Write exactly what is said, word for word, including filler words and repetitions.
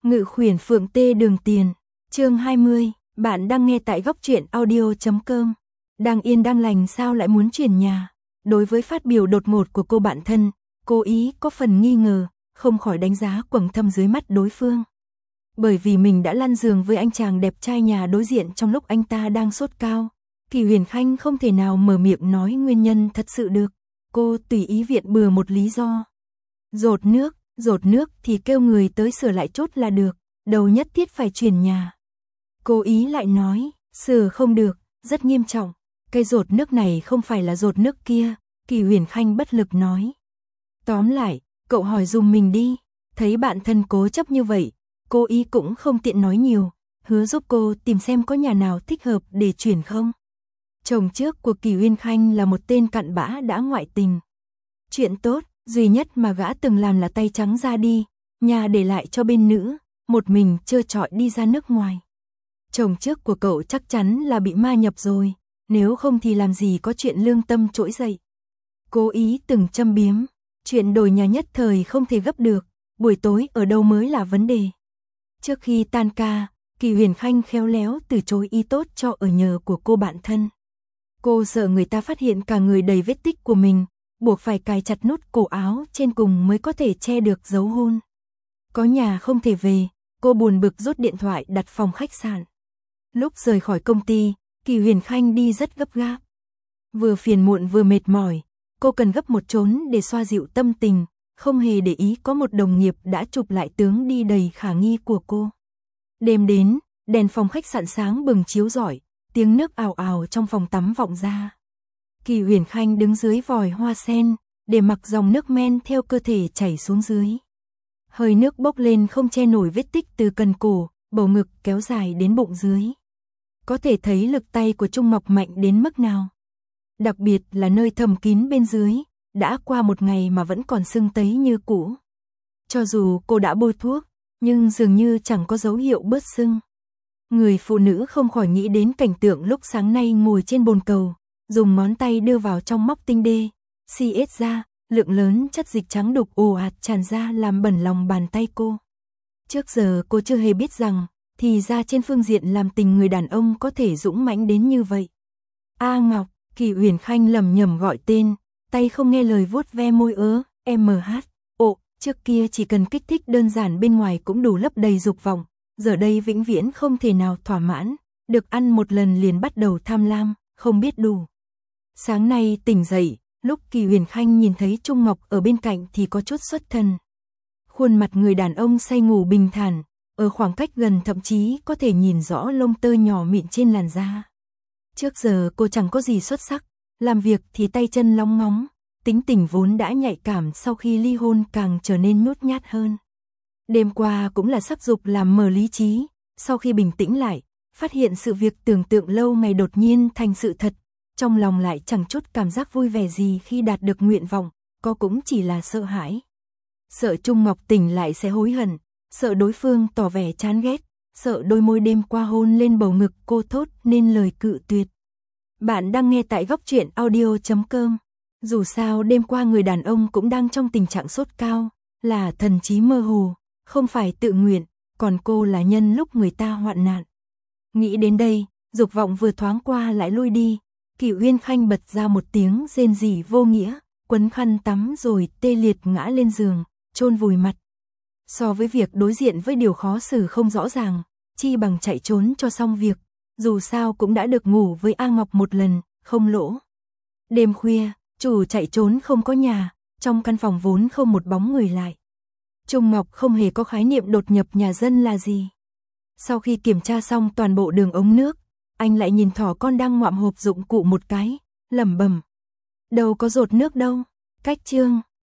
Ngự khuyển phượng tê đường tiền, chương hai mươi, bạn đang nghe tại góc truyện audio.com. Đang yên đang lành sao lại muốn chuyển nhà? Đối với phát biểu đột ngột của cô bạn thân, cô ý có phần nghi ngờ, không khỏi đánh giá quầng thâm dưới mắt đối phương. Bởi vì mình đã lăn giường với anh chàng đẹp trai nhà đối diện trong lúc anh ta đang sốt cao, Kỳ Huyền Khanh không thể nào mở miệng nói nguyên nhân thật sự được. Cô tùy ý viện bừa một lý do. Dột nước, dột nước thì kêu người tới sửa lại chốt là được, đâu nhất thiết phải chuyển nhà. Cô ý lại nói, sửa không được, rất nghiêm trọng, cái dột nước này không phải là dột nước kia, Kỳ Huyền Khanh bất lực nói. Tóm lại, cậu hỏi dùm mình đi, thấy bạn thân cố chấp như vậy, cô ý cũng không tiện nói nhiều, hứa giúp cô tìm xem có nhà nào thích hợp để chuyển không. Chồng trước của Kỳ Huyền Khanh là một tên cặn bã đã ngoại tình. Chuyện tốt, duy nhất mà gã từng làm là tay trắng ra đi, nhà để lại cho bên nữ, một mình trơ trọi đi ra nước ngoài. Chồng trước của cậu chắc chắn là bị ma nhập rồi, nếu không thì làm gì có chuyện lương tâm trỗi dậy. Cố ý từng châm biếm, chuyện đổi nhà nhất thời không thể gấp được, buổi tối ở đâu mới là vấn đề. Trước khi tan ca, Kỳ Huyền Khanh khéo léo từ chối ý tốt cho ở nhờ của cô bạn thân. Cô sợ người ta phát hiện cả người đầy vết tích của mình, buộc phải cài chặt nút cổ áo trên cùng mới có thể che được dấu hôn. Có nhà không thể về, cô buồn bực rút điện thoại đặt phòng khách sạn. Lúc rời khỏi công ty, Kỳ Huyền Khanh đi rất gấp gáp. Vừa phiền muộn vừa mệt mỏi, cô cần gấp một chốn để xoa dịu tâm tình, không hề để ý có một đồng nghiệp đã chụp lại tướng đi đầy khả nghi của cô. Đêm đến, đèn phòng khách sạn sáng bừng chiếu rọi, tiếng nước ào ào trong phòng tắm vọng ra. Kỳ Huyền Khanh đứng dưới vòi hoa sen, để mặc dòng nước men theo cơ thể chảy xuống dưới. Hơi nước bốc lên không che nổi vết tích từ cần cổ, bầu ngực kéo dài đến bụng dưới. Có thể thấy lực tay của Trung Ngọc mạnh đến mức nào. Đặc biệt là nơi thầm kín bên dưới, đã qua một ngày mà vẫn còn sưng tấy như cũ. Cho dù cô đã bôi thuốc, nhưng dường như chẳng có dấu hiệu bớt sưng. Người phụ nữ không khỏi nghĩ đến cảnh tượng lúc sáng nay ngồi trên bồn cầu, dùng ngón tay đưa vào trong móc tinh đê, xi ết ra, lượng lớn chất dịch trắng đục ồ ạt tràn ra làm bẩn lòng bàn tay cô. Trước giờ cô chưa hề biết rằng, thì ra trên phương diện làm tình người đàn ông có thể dũng mãnh đến như vậy. A Ngọc, Kỳ Huyền Khanh lầm nhầm gọi tên, tay không nghe lời vuốt ve môi ớ, em hát, ồ, trước kia chỉ cần kích thích đơn giản bên ngoài cũng đủ lấp đầy dục vọng, giờ đây vĩnh viễn không thể nào thỏa mãn, được ăn một lần liền bắt đầu tham lam, không biết đủ. Sáng nay tỉnh dậy, lúc Kỳ Huyền Khanh nhìn thấy Trung Ngọc ở bên cạnh thì có chút xuất thần. Khuôn mặt người đàn ông say ngủ bình thản, ở khoảng cách gần thậm chí có thể nhìn rõ lông tơ nhỏ mịn trên làn da. Trước giờ cô chẳng có gì xuất sắc, làm việc thì tay chân long ngóng, tính tình vốn đã nhạy cảm sau khi ly hôn càng trở nên nhút nhát hơn. Đêm qua cũng là sắc dục làm mờ lý trí, sau khi bình tĩnh lại, phát hiện sự việc tưởng tượng lâu ngày đột nhiên thành sự thật, trong lòng lại chẳng chút cảm giác vui vẻ gì khi đạt được nguyện vọng, có cũng chỉ là sợ hãi. Sợ Trung Ngọc tỉnh lại sẽ hối hận, sợ đối phương tỏ vẻ chán ghét, sợ đôi môi đêm qua hôn lên bầu ngực cô thốt nên lời cự tuyệt. Bạn đang nghe tại góc truyện audio.com. Dù sao đêm qua người đàn ông cũng đang trong tình trạng sốt cao, là thần trí mơ hồ, không phải tự nguyện, còn cô là nhân lúc người ta hoạn nạn. Nghĩ đến đây, dục vọng vừa thoáng qua lại lui đi, Kỳ Huyền Khanh bật ra một tiếng rên rỉ vô nghĩa, quấn khăn tắm rồi tê liệt ngã lên giường, chôn vùi mặt. So với việc đối diện với điều khó xử không rõ ràng, chi bằng chạy trốn cho xong việc, dù sao cũng đã được ngủ với A Ngọc một lần, không lỗ. Đêm khuya, chủ chạy trốn không có nhà, trong căn phòng vốn không một bóng người lại. Trung Ngọc không hề có khái niệm đột nhập nhà dân là gì. Sau khi kiểm tra xong toàn bộ đường ống nước, anh lại nhìn thỏ con đang ngoạm hộp dụng cụ một cái, lẩm bẩm. Đâu có dột nước đâu, cách chương.